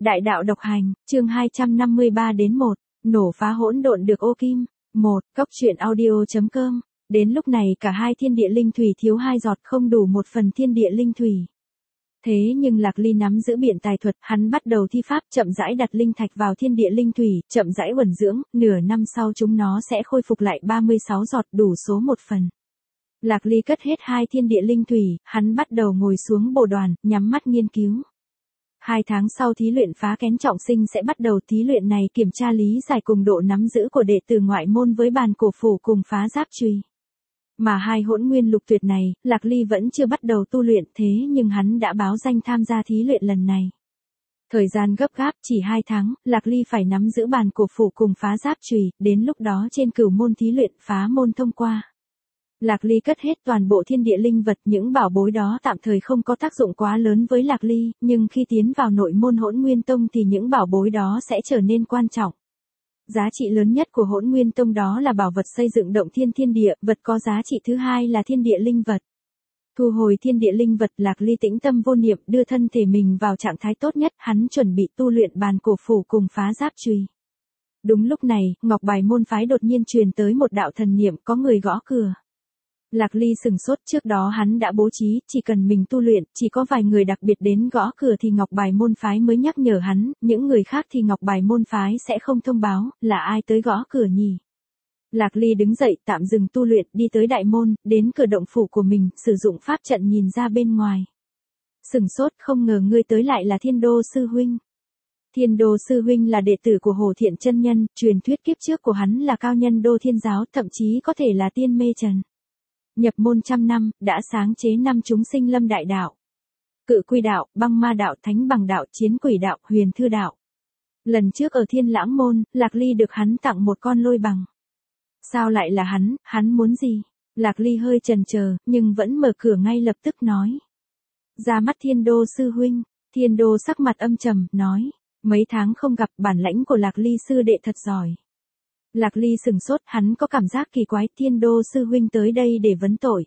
Đại đạo độc hành, chương 253 đến 1, nổ phá hỗn độn được ô kim. 1, Cốc truyện audio.com. Đến lúc này cả hai thiên địa linh thủy thiếu hai giọt, không đủ một phần thiên địa linh thủy. Thế nhưng Lạc Ly nắm giữ biện tài thuật, hắn bắt đầu thi pháp chậm rãi đặt linh thạch vào thiên địa linh thủy, chậm rãi uẩn dưỡng, nửa năm sau chúng nó sẽ khôi phục lại 36 giọt, đủ số một phần. Lạc Ly cất hết hai thiên địa linh thủy, hắn bắt đầu ngồi xuống bồ đoàn, nhắm mắt nghiên cứu. 2 tháng sau thí luyện phá kén trọng sinh sẽ bắt đầu. Thí luyện này kiểm tra lý giải cùng độ nắm giữ của đệ tử ngoại môn với bàn cổ phủ cùng phá giáp chùy. Mà hai hỗn nguyên lục tuyệt này, Lạc Ly vẫn chưa bắt đầu tu luyện, thế nhưng hắn đã báo danh tham gia thí luyện lần này. Thời gian gấp gáp, chỉ 2 tháng, Lạc Ly phải nắm giữ bàn cổ phủ cùng phá giáp chùy, đến lúc đó trên cửu môn thí luyện phá môn thông qua. Lạc Ly cất hết toàn bộ thiên địa linh vật, những bảo bối đó tạm thời không có tác dụng quá lớn với Lạc Ly, nhưng khi tiến vào nội môn Hỗn Nguyên Tông thì những bảo bối đó sẽ trở nên quan trọng. Giá trị lớn nhất của Hỗn Nguyên Tông đó là bảo vật xây dựng động thiên thiên địa, vật có giá trị thứ hai là thiên địa linh vật. Thu hồi thiên địa linh vật, Lạc Ly tĩnh tâm vô niệm, đưa thân thể mình vào trạng thái tốt nhất, hắn chuẩn bị tu luyện bàn cổ phủ cùng phá giáp chùy. Đúng lúc này, Ngọc Bài môn phái đột nhiên truyền tới một đạo thần niệm, có người gõ cửa. Lạc Ly sừng sốt, trước đó hắn đã bố trí, chỉ cần mình tu luyện, chỉ có vài người đặc biệt đến gõ cửa thì Ngọc Bài môn phái mới nhắc nhở hắn, những người khác thì Ngọc Bài môn phái sẽ không thông báo, là ai tới gõ cửa nhỉ? Lạc Ly đứng dậy, tạm dừng tu luyện, đi tới đại môn, đến cửa động phủ của mình, sử dụng pháp trận nhìn ra bên ngoài. Sừng sốt, không ngờ ngươi tới lại là Thiên Đô sư huynh. Thiên Đô sư huynh là đệ tử của Hồ Thiện chân nhân, truyền thuyết kiếp trước của hắn là cao nhân Đô Thiên giáo, thậm chí có thể là tiên mê trần. Nhập môn 100 năm, đã sáng chế 5 chúng sinh lâm đại đạo. Cự quy đạo, băng ma đạo, thánh bằng đạo, chiến quỷ đạo, huyền thư đạo. Lần trước ở Thiên Lãng môn, Lạc Ly được hắn tặng một con lôi bằng. Sao lại là hắn muốn gì? Lạc Ly hơi chần chờ, nhưng vẫn mở cửa ngay lập tức nói. Ra mắt Thiên Đô sư huynh. Thiên Đô sắc mặt âm trầm, nói. Mấy tháng không gặp, bản lãnh của Lạc Ly sư đệ thật giỏi. Lạc Ly sừng sốt, hắn có cảm giác kỳ quái, Thiên Đô sư huynh tới đây để vấn tội.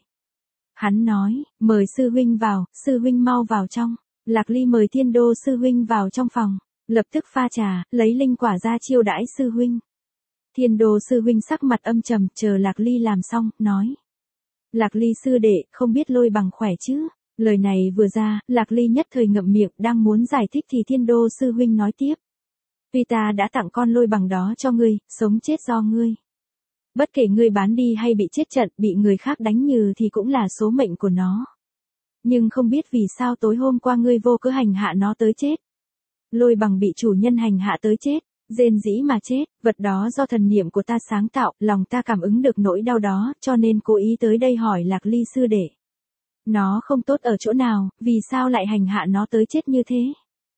Hắn nói, mời sư huynh vào, sư huynh mau vào trong. Lạc Ly mời Thiên Đô sư huynh vào trong phòng, lập tức pha trà, lấy linh quả ra chiêu đãi sư huynh. Thiên Đô sư huynh sắc mặt âm trầm, chờ Lạc Ly làm xong, nói. Lạc Ly sư đệ, không biết lôi bằng khỏe chứ? Lời này vừa ra, Lạc Ly nhất thời ngậm miệng, đang muốn giải thích thì Thiên Đô sư huynh nói tiếp. Tuy ta đã tặng con lôi bằng đó cho ngươi, sống chết do ngươi. Bất kể ngươi bán đi hay bị chết trận, bị người khác đánh nhừ thì cũng là số mệnh của nó. Nhưng không biết vì sao tối hôm qua ngươi vô cớ hành hạ nó tới chết. Lôi bằng bị chủ nhân hành hạ tới chết, rên rỉ mà chết, vật đó do thần niệm của ta sáng tạo, lòng ta cảm ứng được nỗi đau đó, cho nên cố ý tới đây hỏi Lạc Ly sư đệ. Nó không tốt ở chỗ nào, vì sao lại hành hạ nó tới chết như thế?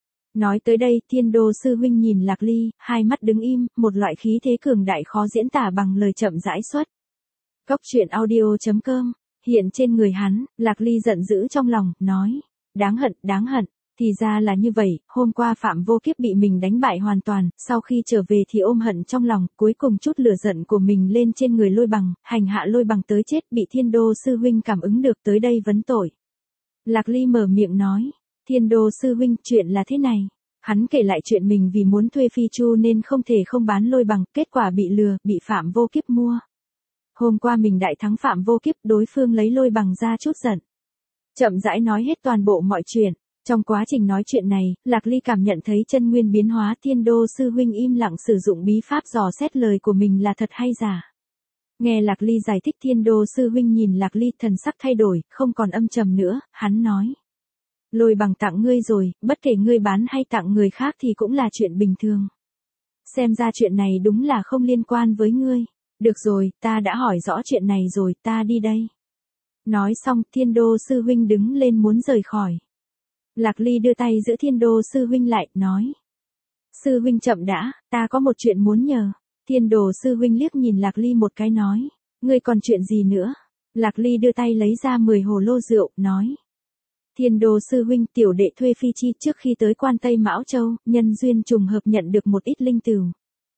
Nói tới đây, Thiên Đô sư huynh nhìn Lạc Ly, hai mắt đứng im, một loại khí thế cường đại khó diễn tả bằng lời chậm rãi xuất. Cốc truyện audio.com. Hiện trên người hắn, Lạc Ly giận dữ trong lòng, nói. Đáng hận, thì ra là như vậy, hôm qua Phạm Vô Kiếp bị mình đánh bại hoàn toàn, sau khi trở về thì ôm hận trong lòng, cuối cùng chút lửa giận của mình lên trên người lôi bằng, hành hạ lôi bằng tới chết, bị Thiên Đô sư huynh cảm ứng được tới đây vấn tội. Lạc Ly mở miệng nói. Thiên Đô sư huynh, chuyện là thế này. Hắn kể lại chuyện mình vì muốn thuê phi chu nên không thể không bán lôi bằng, kết quả bị lừa, bị Phạm Vô Kiếp mua. Hôm qua mình đại thắng Phạm Vô Kiếp, đối phương lấy lôi bằng ra chút giận. Chậm rãi nói hết toàn bộ mọi chuyện. Trong quá trình nói chuyện này, Lạc Ly cảm nhận thấy chân nguyên biến hóa. Thiên Đô sư huynh im lặng sử dụng bí pháp dò xét lời của mình là thật hay giả. Nghe Lạc Ly giải thích, Thiên Đô sư huynh nhìn Lạc Ly, thần sắc thay đổi, không còn âm trầm nữa, hắn nói. Lôi bằng tặng ngươi rồi, bất kể ngươi bán hay tặng người khác thì cũng là chuyện bình thường. Xem ra chuyện này đúng là không liên quan với ngươi. Được rồi, ta đã hỏi rõ chuyện này rồi, ta đi đây. Nói xong, Thiên Đô sư huynh đứng lên muốn rời khỏi. Lạc Ly đưa tay giữ Thiên Đô sư huynh lại, nói. Sư huynh chậm đã, ta có một chuyện muốn nhờ. Thiên Đô sư huynh liếc nhìn Lạc Ly một cái nói. Ngươi còn chuyện gì nữa? Lạc Ly đưa tay lấy ra 10 hồ lô rượu, nói. Thiên Đô sư huynh, tiểu đệ thuê phi chi trước khi tới quan Tây Mão Châu, nhân duyên trùng hợp nhận được một ít linh tửu.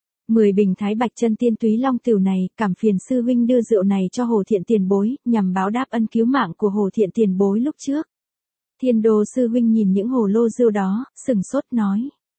10 bình thái bạch chân tiên túy long tửu này, cảm phiền sư huynh đưa rượu này cho Hồ Thiện tiền bối, nhằm báo đáp ân cứu mạng của Hồ Thiện tiền bối lúc trước. Thiên Đô sư huynh nhìn những hồ lô rượu đó, sừng sốt nói.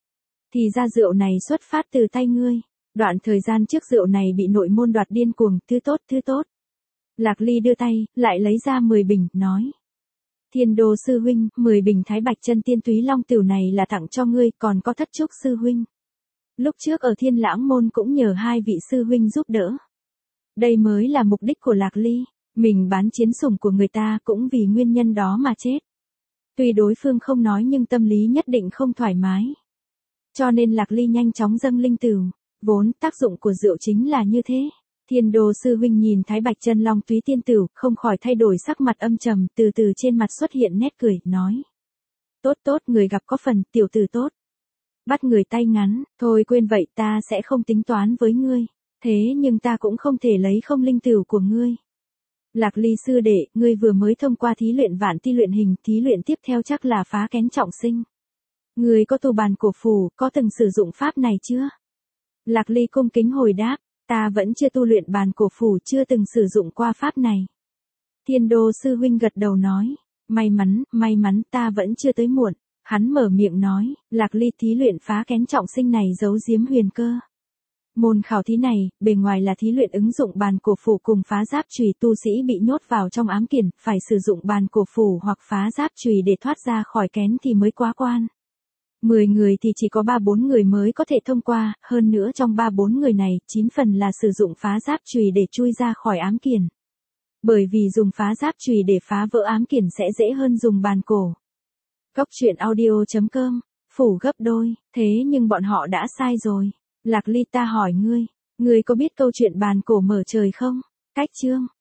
Thì ra rượu này xuất phát từ tay ngươi. Đoạn thời gian trước rượu này bị nội môn đoạt điên cuồng, thứ tốt, thứ tốt. Lạc Ly đưa tay, lại lấy ra 10 bình, nói. Thiên Đô sư huynh, 10 bình Thái Bạch Chân Tiên Túy Long Tửu này là tặng cho ngươi, còn có Thất Trúc sư huynh. Lúc trước ở Thiên Lãng môn cũng nhờ hai vị sư huynh giúp đỡ. Đây mới là mục đích của Lạc Ly, mình bán chiến sủng của người ta cũng vì nguyên nhân đó mà chết. Tuy đối phương không nói nhưng tâm lý nhất định không thoải mái. Cho nên Lạc Ly nhanh chóng dâng linh tửu, vốn tác dụng của rượu chính là như thế. Thiên Đô sư huynh nhìn Thái Bạch Chân Long Túy Tiên Tửu, không khỏi thay đổi sắc mặt âm trầm, từ từ trên mặt xuất hiện nét cười, nói. Tốt tốt, người gặp có phần, tiểu tử tốt. Bắt người tay ngắn, thôi quên vậy, ta sẽ không tính toán với ngươi. Thế nhưng ta cũng không thể lấy không linh tửu của ngươi. Lạc Ly sư đệ, ngươi vừa mới thông qua thí luyện vạn ti luyện hình, thí luyện tiếp theo chắc là phá kén trọng sinh. Ngươi có tu bàn cổ phù, có từng sử dụng pháp này chưa? Lạc Ly cung kính hồi đáp, ta vẫn chưa tu luyện bàn cổ phù, chưa từng sử dụng qua pháp này. Thiên Đô sư huynh gật đầu nói, may mắn ta vẫn chưa tới muộn. Hắn mở miệng nói, Lạc Ly thí luyện phá kén trọng sinh này giấu giếm huyền cơ. Môn khảo thí này, bề ngoài là thí luyện ứng dụng bàn cổ phù cùng phá giáp chùy, tu sĩ bị nhốt vào trong ám kiển, phải sử dụng bàn cổ phù hoặc phá giáp chùy để thoát ra khỏi kén thì mới quá quan. 10 người thì chỉ có 3-4 người mới có thể thông qua, hơn nữa trong 3-4 người này, 9 phần là sử dụng phá giáp chùy để chui ra khỏi ám kiển. Bởi vì dùng phá giáp chùy để phá vỡ ám kiển sẽ dễ hơn dùng bàn cổ. Cốc truyện audio.com, phủ gấp đôi, thế nhưng bọn họ đã sai rồi. Lạc Ly ta hỏi ngươi có biết câu chuyện bàn cổ mở trời không? Cách chương